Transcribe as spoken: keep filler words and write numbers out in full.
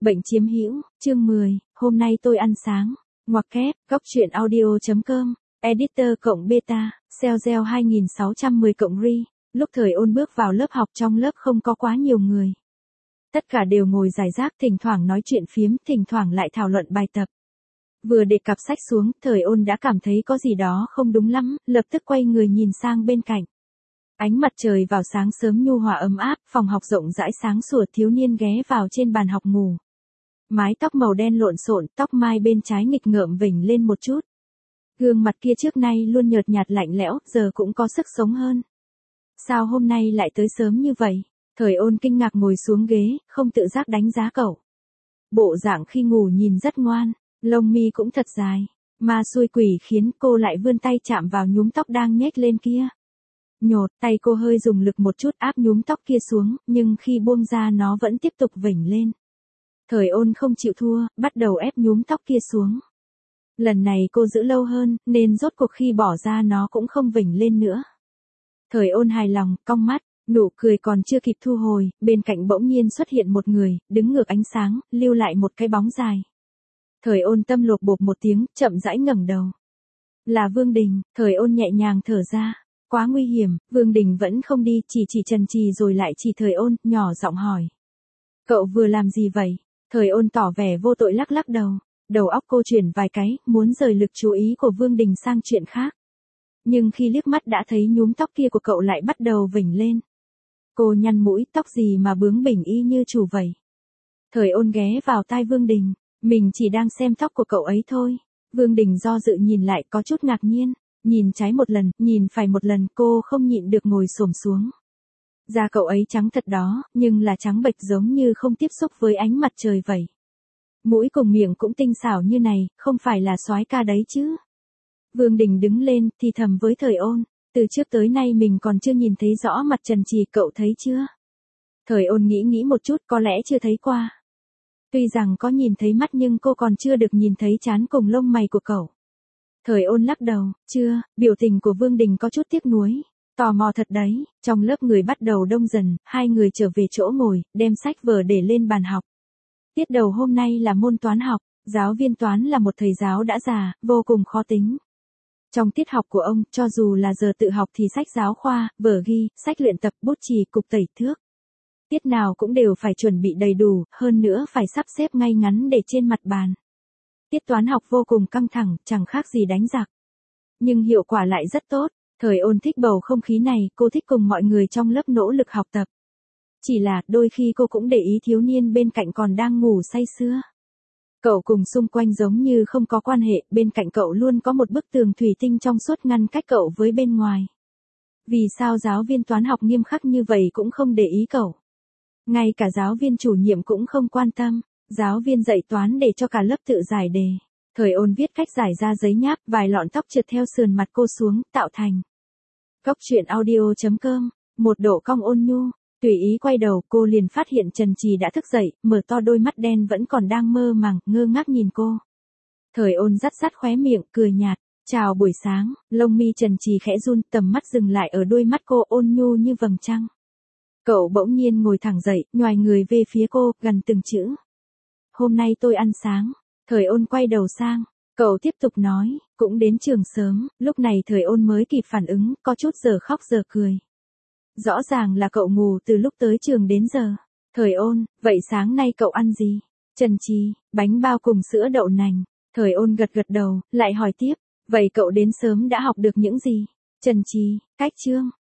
Bệnh chiếm hữu, chương mười, hôm nay tôi ăn sáng. Ngoặc kép, góc truyện audio.com, editor cộng beta, Celgel hai nghìn sáu trăm mười cộng ri. Lúc Thời Ôn bước vào lớp học, trong lớp không có quá nhiều người. Tất cả đều ngồi rải rác, thỉnh thoảng nói chuyện phiếm, thỉnh thoảng lại thảo luận bài tập. Vừa để cặp sách xuống, Thời Ôn đã cảm thấy có gì đó không đúng lắm, lập tức quay người nhìn sang bên cạnh. Ánh mặt trời vào sáng sớm nhu hòa ấm áp, phòng học rộng rãi sáng sủa, thiếu niên ghé vào trên bàn học ngủ. Mái tóc màu đen lộn xộn, tóc mai bên trái nghịch ngợm vểnh lên một chút. Gương mặt kia trước nay luôn nhợt nhạt lạnh lẽo, giờ cũng có sức sống hơn. Sao hôm nay lại tới sớm như vậy? Thời Ôn kinh ngạc ngồi xuống ghế, không tự giác đánh giá cậu. Bộ dạng khi ngủ nhìn rất ngoan, lông mi cũng thật dài. Ma xui quỷ khiến cô lại vươn tay chạm vào nhúm tóc đang nhếch lên kia. Nhột, tay cô hơi dùng lực một chút áp nhúm tóc kia xuống, nhưng khi buông ra nó vẫn tiếp tục vểnh lên. Thời Ôn không chịu thua, bắt đầu ép nhúm tóc kia xuống. Lần này cô giữ lâu hơn, nên rốt cuộc khi bỏ ra nó cũng không vểnh lên nữa. Thời Ôn hài lòng, cong mắt, nụ cười còn chưa kịp thu hồi, bên cạnh bỗng nhiên xuất hiện một người, đứng ngược ánh sáng, lưu lại một cái bóng dài. Thời Ôn tâm lột bột một tiếng, chậm rãi ngẩng đầu. Là Vương Đình. Thời Ôn nhẹ nhàng thở ra. Quá nguy hiểm, Vương Đình vẫn không đi, chỉ chỉ trần trì rồi lại chỉ Thời Ôn, nhỏ giọng hỏi. Cậu vừa làm gì vậy? Thời Ôn tỏ vẻ vô tội lắc lắc đầu. Đầu óc cô chuyển vài cái, muốn rời lực chú ý của Vương Đình sang chuyện khác. Nhưng khi liếc mắt đã thấy nhúm tóc kia của cậu lại bắt đầu vểnh lên. Cô nhăn mũi, tóc gì mà bướng bỉnh y như chủ vậy? Thời Ôn ghé vào tai Vương Đình. Mình chỉ đang xem tóc của cậu ấy thôi. Vương Đình do dự nhìn lại có chút ngạc nhiên. Nhìn trái một lần, nhìn phải một lần, cô không nhịn được ngồi xổm xuống. Da cậu ấy trắng thật đó, nhưng là trắng bệch giống như không tiếp xúc với ánh mặt trời vậy. Mũi cùng miệng cũng tinh xảo như này, không phải là soái ca đấy chứ. Vương Đình đứng lên, thì thầm với Thời Ôn. Từ trước tới nay mình còn chưa nhìn thấy rõ mặt trần trì, cậu thấy chưa? Thời Ôn nghĩ nghĩ một chút, có lẽ chưa thấy qua. Tuy rằng có nhìn thấy mắt nhưng cô còn chưa được nhìn thấy trán cùng lông mày của cậu. Thời Ôn lắc đầu, chưa, biểu tình của Vương Đình có chút tiếc nuối. Tò mò thật đấy, trong lớp người bắt đầu đông dần, hai người trở về chỗ ngồi, đem sách vở để lên bàn học. Tiết đầu hôm nay là môn toán học, giáo viên toán là một thầy giáo đã già, vô cùng khó tính. Trong tiết học của ông, cho dù là giờ tự học thì sách giáo khoa, vở ghi, sách luyện tập, bút chì, cục tẩy thước. Tiết nào cũng đều phải chuẩn bị đầy đủ, hơn nữa phải sắp xếp ngay ngắn để trên mặt bàn. Tiết toán học vô cùng căng thẳng, chẳng khác gì đánh giặc. Nhưng hiệu quả lại rất tốt. Thời Ôn thích bầu không khí này, cô thích cùng mọi người trong lớp nỗ lực học tập. Chỉ là, đôi khi cô cũng để ý thiếu niên bên cạnh còn đang ngủ say sưa. Cậu cùng xung quanh giống như không có quan hệ, bên cạnh cậu luôn có một bức tường thủy tinh trong suốt ngăn cách cậu với bên ngoài. Vì sao giáo viên toán học nghiêm khắc như vậy cũng không để ý cậu? Ngay cả giáo viên chủ nhiệm cũng không quan tâm. Giáo viên dạy toán để cho cả lớp tự giải đề. Thời Ôn viết cách giải ra giấy nháp, vài lọn tóc trượt theo sườn mặt cô xuống, tạo thành. Góc truyện audio.com, một độ cong ôn nhu. Tùy ý quay đầu, cô liền phát hiện Trần Trì đã thức dậy, mở to đôi mắt đen vẫn còn đang mơ màng, ngơ ngác nhìn cô. Thời Ôn dắt dắt khóe miệng, cười nhạt. Chào buổi sáng, lông mi Trần Trì khẽ run, tầm mắt dừng lại ở đôi mắt cô ôn nhu như vầng trăng. Cậu bỗng nhiên ngồi thẳng dậy, nhoài người về phía cô, gần từng chữ. Hôm nay tôi ăn sáng. Thời Ôn quay đầu sang. Cậu tiếp tục nói, cũng đến trường sớm, lúc này Thời Ôn mới kịp phản ứng, có chút giờ khóc giờ cười. Rõ ràng là cậu ngủ từ lúc tới trường đến giờ. Thời Ôn, vậy sáng nay cậu ăn gì? Trần Trì, bánh bao cùng sữa đậu nành. Thời Ôn gật gật đầu, lại hỏi tiếp, vậy cậu đến sớm đã học được những gì? Trần Trì, cách chương.